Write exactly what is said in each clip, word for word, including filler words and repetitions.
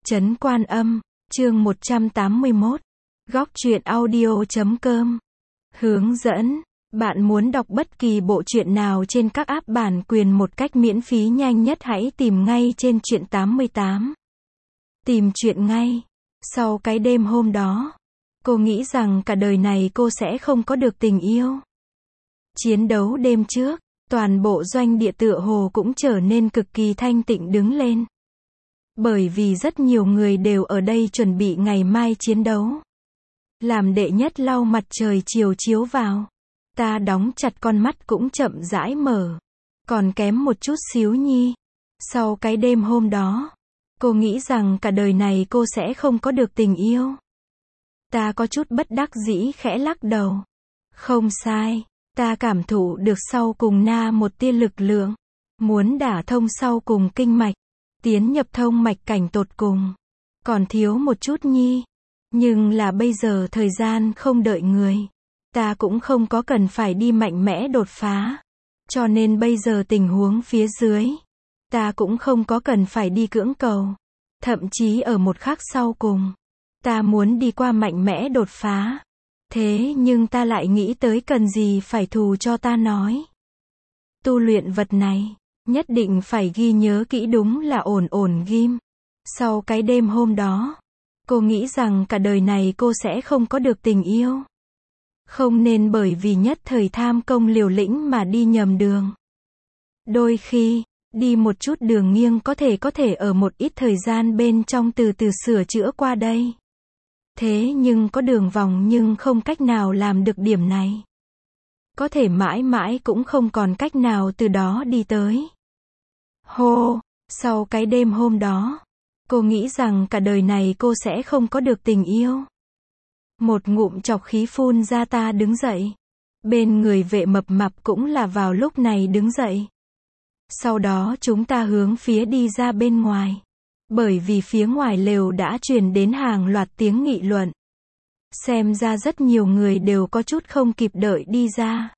Trấn Quan Âm, chương một trăm tám mươi mốt. Góc truyện audio chấm com. Hướng dẫn. Bạn muốn đọc bất kỳ bộ truyện nào trên các app bản quyền một cách miễn phí nhanh nhất, hãy tìm ngay trên truyện tám mươi tám. Tìm truyện ngay. Sau cái đêm hôm đó, cô nghĩ rằng cả đời này cô sẽ không có được tình yêu. Chiến đấu đêm trước, toàn bộ doanh địa tựa hồ cũng trở nên cực kỳ thanh tịnh đứng lên. Bởi vì rất nhiều người đều ở đây chuẩn bị ngày mai chiến đấu. Làm đệ nhất lau mặt trời chiều chiếu vào. Ta đóng chặt con mắt cũng chậm rãi mở. Còn kém một chút xíu nhi. Sau cái đêm hôm đó, cô nghĩ rằng cả đời này cô sẽ không có được tình yêu. Ta có chút bất đắc dĩ khẽ lắc đầu. Không sai, ta cảm thụ được sau cùng na một tia lực lượng. Muốn đả thông sau cùng kinh mạch. Tiến nhập thông mạch cảnh tột cùng. Còn thiếu một chút nhi. Nhưng là bây giờ thời gian không đợi người. Ta cũng không có cần phải đi mạnh mẽ đột phá. Cho nên bây giờ tình huống phía dưới. Ta cũng không có cần phải đi cưỡng cầu. Thậm chí ở một khắc sau cùng. Ta muốn đi qua mạnh mẽ đột phá. Thế nhưng ta lại nghĩ tới cần gì phải thù cho ta nói. Tu luyện vật này. Nhất định phải ghi nhớ kỹ, đúng là ổn ổn ghim. Sau cái đêm hôm đó, cô nghĩ rằng cả đời này cô sẽ không có được tình yêu. Không nên bởi vì nhất thời tham công liều lĩnh mà đi nhầm đường. Đôi khi, đi một chút đường nghiêng có thể có thể ở một ít thời gian bên trong từ từ sửa chữa qua đây. Thế nhưng có đường vòng nhưng không cách nào làm được điểm này. Có thể mãi mãi cũng không còn cách nào từ đó đi tới. Hô, sau cái đêm hôm đó, cô nghĩ rằng cả đời này cô sẽ không có được tình yêu. Một ngụm chọc khí phun ra, ta đứng dậy. Bên người vệ mập mạp cũng là vào lúc này đứng dậy. Sau đó chúng ta hướng phía đi ra bên ngoài. Bởi vì phía ngoài lều đã truyền đến hàng loạt tiếng nghị luận. Xem ra rất nhiều người đều có chút không kịp đợi đi ra.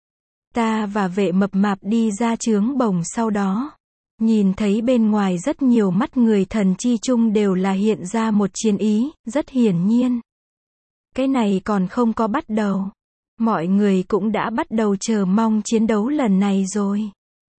Ta và vệ mập mạp đi ra trướng bồng sau đó. Nhìn thấy bên ngoài rất nhiều mắt người, thần chi chung đều là hiện ra một chiến ý, rất hiển nhiên. Cái này còn không có bắt đầu. Mọi người cũng đã bắt đầu chờ mong chiến đấu lần này rồi.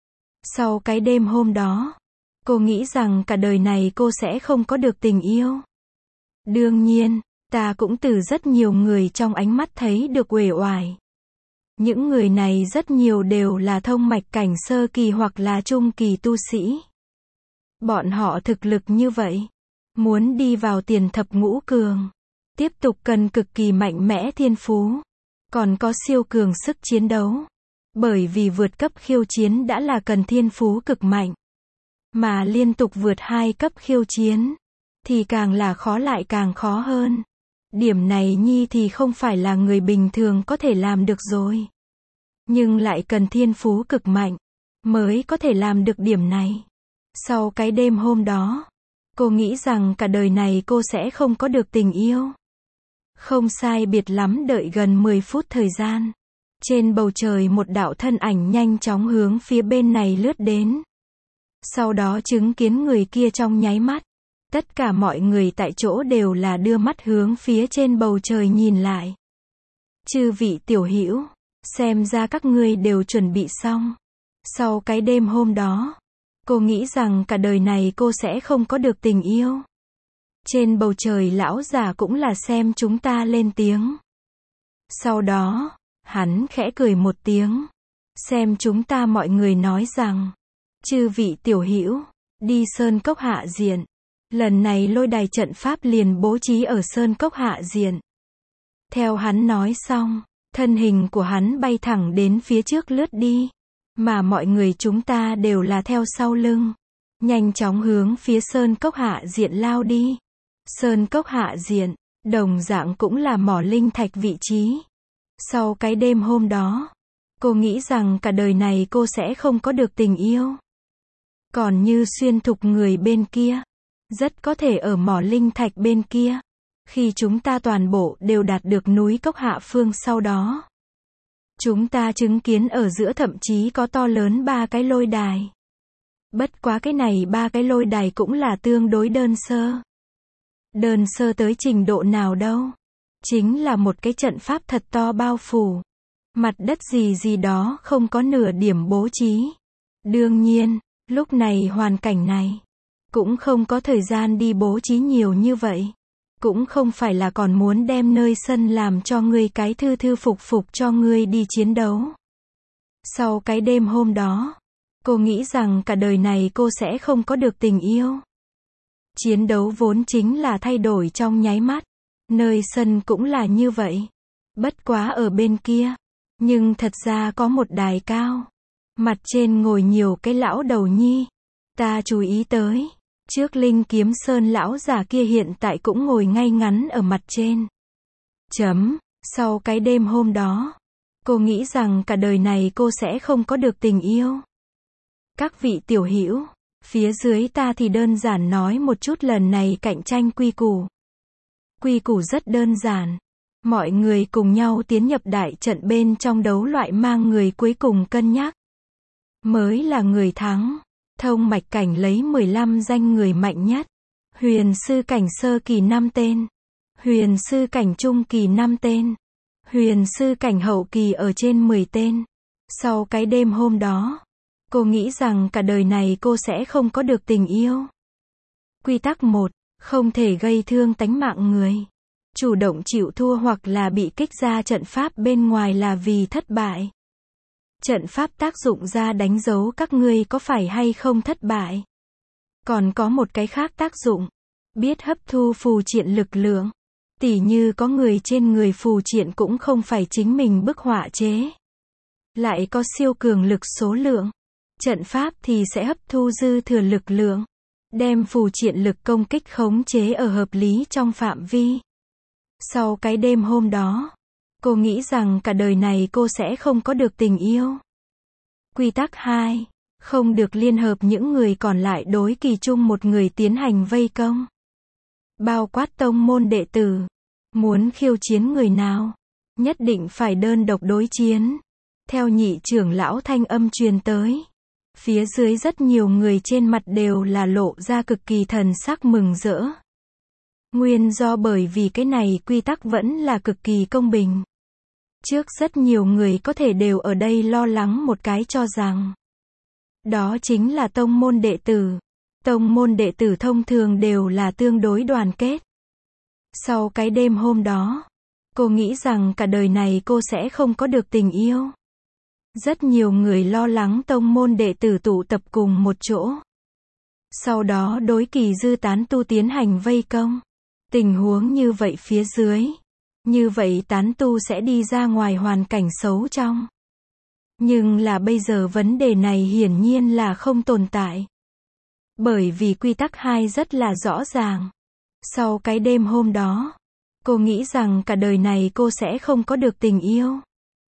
Sau cái đêm hôm đó, cô nghĩ rằng cả đời này cô sẽ không có được tình yêu. Đương nhiên, ta cũng từ rất nhiều người trong ánh mắt thấy được uể oải. Những người này rất nhiều đều là thông mạch cảnh sơ kỳ hoặc là trung kỳ tu sĩ. Bọn họ thực lực như vậy, muốn đi vào tiền thập ngũ cường, tiếp tục cần cực kỳ mạnh mẽ thiên phú, còn có siêu cường sức chiến đấu. Bởi vì vượt cấp khiêu chiến đã là cần thiên phú cực mạnh, mà liên tục vượt hai cấp khiêu chiến, thì càng là khó lại càng khó hơn. Điểm này nhi thì không phải là người bình thường có thể làm được rồi. Nhưng lại cần thiên phú cực mạnh, mới có thể làm được điểm này. Sau cái đêm hôm đó, cô nghĩ rằng cả đời này cô sẽ không có được tình yêu. Không sai biệt lắm đợi gần mười phút thời gian. Trên bầu trời một đạo thân ảnh nhanh chóng hướng phía bên này lướt đến. Sau đó chứng kiến người kia trong nháy mắt. Tất cả mọi người tại chỗ đều là đưa mắt hướng phía trên bầu trời nhìn lại. Chư vị tiểu hữu, xem ra các ngươi đều chuẩn bị xong. Sau cái đêm hôm đó, cô nghĩ rằng cả đời này cô sẽ không có được tình yêu. Trên bầu trời lão già cũng là xem chúng ta lên tiếng. Sau đó, hắn khẽ cười một tiếng. Xem chúng ta mọi người nói rằng, chư vị tiểu hữu, đi Sơn Cốc hạ diện. Lần này lôi đài trận pháp liền bố trí ở Sơn Cốc hạ diện. Theo hắn nói xong, thân hình của hắn bay thẳng đến phía trước lướt đi. Mà mọi người chúng ta đều là theo sau lưng. Nhanh chóng hướng phía Sơn Cốc hạ diện lao đi. Sơn Cốc hạ diện, đồng dạng cũng là mỏ linh thạch vị trí. Sau cái đêm hôm đó, cô nghĩ rằng cả đời này cô sẽ không có được tình yêu. Còn như xuyên thục người bên kia, rất có thể ở mỏ linh thạch bên kia. Khi chúng ta toàn bộ đều đạt được núi Cốc hạ phương sau đó, chúng ta chứng kiến ở giữa thậm chí có to lớn ba cái lôi đài. Bất quá cái này ba cái lôi đài cũng là tương đối đơn sơ. Đơn sơ tới trình độ nào đâu. Chính là một cái trận pháp thật to bao phủ. Mặt đất gì gì đó không có nửa điểm bố trí. Đương nhiên, lúc này hoàn cảnh này, cũng không có thời gian đi bố trí nhiều như vậy. Cũng không phải là còn muốn đem nơi sân làm cho ngươi cái thư thư phục phục cho ngươi đi chiến đấu. Sau cái đêm hôm đó, cô nghĩ rằng cả đời này cô sẽ không có được tình yêu. Chiến đấu vốn chính là thay đổi trong nháy mắt. Nơi sân cũng là như vậy. Bất quá ở bên kia. Nhưng thật ra có một đài cao. Mặt trên ngồi nhiều cái lão đầu nhi. Ta chú ý tới. Trước Linh Kiếm Sơn lão già kia hiện tại cũng ngồi ngay ngắn ở mặt trên. Chấm. Sau cái đêm hôm đó, cô nghĩ rằng cả đời này cô sẽ không có được tình yêu. Các vị tiểu hữu, phía dưới ta thì đơn giản nói một chút lần này cạnh tranh quy củ. Quy củ rất đơn giản. Mọi người cùng nhau tiến nhập đại trận bên trong đấu loại mang người cuối cùng cân nhắc. Mới là người thắng. Thông mạch cảnh lấy mười lăm danh người mạnh nhất. Huyền sư cảnh sơ kỳ năm tên. Huyền sư cảnh trung kỳ năm tên. Huyền sư cảnh hậu kỳ ở trên mười tên. Sau cái đêm hôm đó, cô nghĩ rằng cả đời này cô sẽ không có được tình yêu. Quy tắc một. Không thể gây thương tánh mạng người. Chủ động chịu thua hoặc là bị kích ra trận pháp bên ngoài là vì thất bại. Trận pháp tác dụng ra đánh dấu các ngươi có phải hay không thất bại. Còn có một cái khác tác dụng. Biết hấp thu phù triện lực lượng. Tỉ như có người trên người phù triện cũng không phải chính mình bức họa chế. Lại có siêu cường lực số lượng. Trận pháp thì sẽ hấp thu dư thừa lực lượng. Đem phù triện lực công kích khống chế ở hợp lý trong phạm vi. Sau cái đêm hôm đó, cô nghĩ rằng cả đời này cô sẽ không có được tình yêu. Quy tắc hai. Không được liên hợp những người còn lại đối kỳ chung một người tiến hành vây công. Bao quát tông môn đệ tử. Muốn khiêu chiến người nào, nhất định phải đơn độc đối chiến. Theo nhị trưởng lão thanh âm truyền tới. Phía dưới rất nhiều người trên mặt đều là lộ ra cực kỳ thần sắc mừng rỡ. Nguyên do bởi vì cái này quy tắc vẫn là cực kỳ công bình. Trước rất nhiều người có thể đều ở đây lo lắng một cái cho rằng. Đó chính là tông môn đệ tử. Tông môn đệ tử thông thường đều là tương đối đoàn kết. Sau cái đêm hôm đó, cô nghĩ rằng cả đời này cô sẽ không có được tình yêu. Rất nhiều người lo lắng tông môn đệ tử tụ tập cùng một chỗ. Sau đó đối kỳ dư tán tu tiến hành vây công. Tình huống như vậy phía dưới. Như vậy tán tu sẽ đi ra ngoài hoàn cảnh xấu trong. Nhưng là bây giờ vấn đề này hiển nhiên là không tồn tại. Bởi vì quy tắc hai rất là rõ ràng. Sau cái đêm hôm đó, cô nghĩ rằng cả đời này cô sẽ không có được tình yêu.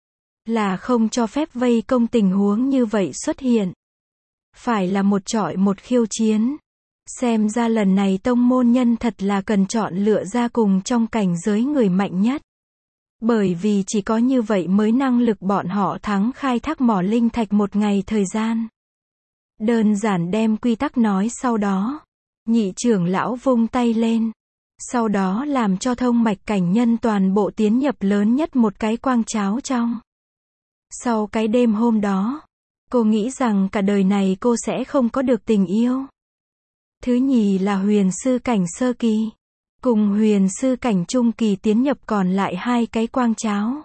Là không cho phép vây công tình huống như vậy xuất hiện. Phải là một chọi một khiêu chiến. Xem ra lần này tông môn nhân thật là cần chọn lựa ra cùng trong cảnh giới người mạnh nhất. Bởi vì chỉ có như vậy mới năng lực bọn họ thắng khai thác mỏ linh thạch một ngày thời gian. Đơn giản đem quy tắc nói sau đó. Nhị trưởng lão vung tay lên. Sau đó làm cho thông mạch cảnh nhân toàn bộ tiến nhập lớn nhất một cái quang cháo trong. Sau cái đêm hôm đó, cô nghĩ rằng cả đời này cô sẽ không có được tình yêu. Thứ nhì là huyền sư cảnh sơ kỳ. Cùng huyền sư cảnh trung kỳ tiến nhập còn lại hai cái quang cháo.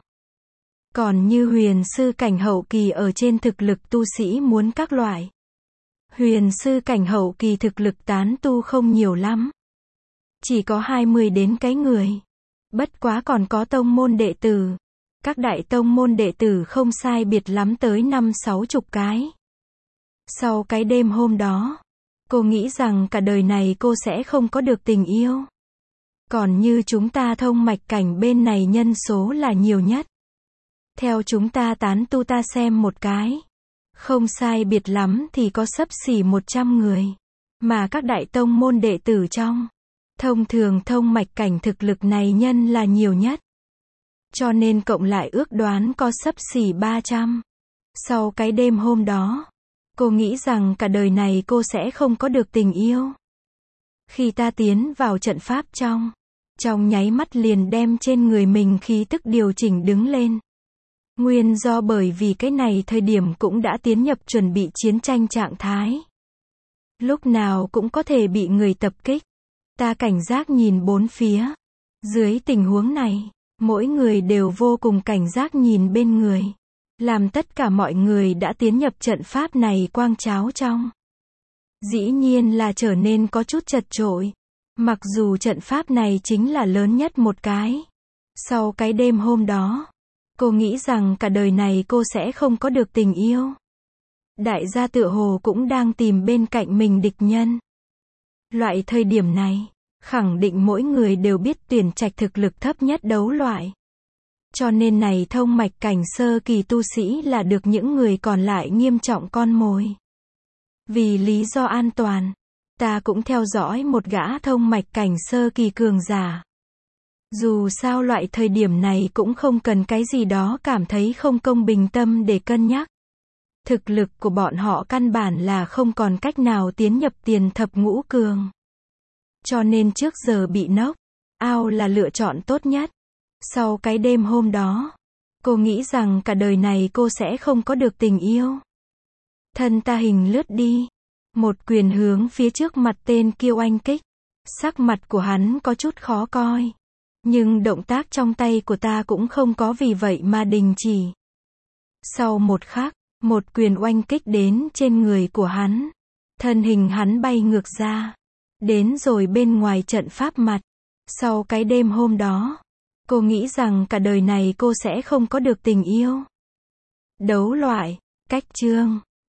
Còn như huyền sư cảnh hậu kỳ ở trên thực lực tu sĩ muốn các loại. Huyền sư cảnh hậu kỳ thực lực tán tu không nhiều lắm. Chỉ có hai mươi đến cái người. Bất quá còn có tông môn đệ tử. Các đại tông môn đệ tử không sai biệt lắm tới năm sáu chục cái. Sau cái đêm hôm đó, cô nghĩ rằng cả đời này cô sẽ không có được tình yêu. Còn như chúng ta thông mạch cảnh bên này nhân số là nhiều nhất. Theo chúng ta tán tu ta xem một cái. Không sai biệt lắm thì có xấp xỉ một trăm người. Mà các đại tông môn đệ tử trong. Thông thường thông mạch cảnh thực lực này nhân là nhiều nhất. Cho nên cộng lại ước đoán có xấp xỉ ba trăm. Sau cái đêm hôm đó, cô nghĩ rằng cả đời này cô sẽ không có được tình yêu. Khi ta tiến vào trận pháp trong, trong nháy mắt liền đem trên người mình khí tức điều chỉnh đứng lên. Nguyên do bởi vì cái này thời điểm cũng đã tiến nhập chuẩn bị chiến tranh trạng thái. Lúc nào cũng có thể bị người tập kích. Ta cảnh giác nhìn bốn phía. Dưới tình huống này, mỗi người đều vô cùng cảnh giác nhìn bên người. Làm tất cả mọi người đã tiến nhập trận pháp này quang cháo trong. Dĩ nhiên là trở nên có chút chật chội. Mặc dù trận pháp này chính là lớn nhất một cái. Sau cái đêm hôm đó, cô nghĩ rằng cả đời này cô sẽ không có được tình yêu. Đại gia tựa hồ cũng đang tìm bên cạnh mình địch nhân. Loại thời điểm này, khẳng định mỗi người đều biết tuyển trạch thực lực thấp nhất đấu loại. Cho nên này thông mạch cảnh sơ kỳ tu sĩ là được những người còn lại nghiêm trọng con mồi. Vì lý do an toàn, ta cũng theo dõi một gã thông mạch cảnh sơ kỳ cường giả. Dù sao loại thời điểm này cũng không cần cái gì đó cảm thấy không công bình tâm để cân nhắc. Thực lực của bọn họ căn bản là không còn cách nào tiến nhập tiền thập ngũ cường. Cho nên trước giờ bị knock out là lựa chọn tốt nhất. Sau cái đêm hôm đó, cô nghĩ rằng cả đời này cô sẽ không có được tình yêu. Thân ta hình lướt đi. Một quyền hướng phía trước mặt tên kia oanh kích. Sắc mặt của hắn có chút khó coi. Nhưng động tác trong tay của ta cũng không có vì vậy mà đình chỉ. Sau một khắc, một quyền oanh kích đến trên người của hắn. Thân hình hắn bay ngược ra. Đến rồi bên ngoài trận pháp mặt. Sau cái đêm hôm đó, cô nghĩ rằng cả đời này cô sẽ không có được tình yêu. Đấu loại, cách chương.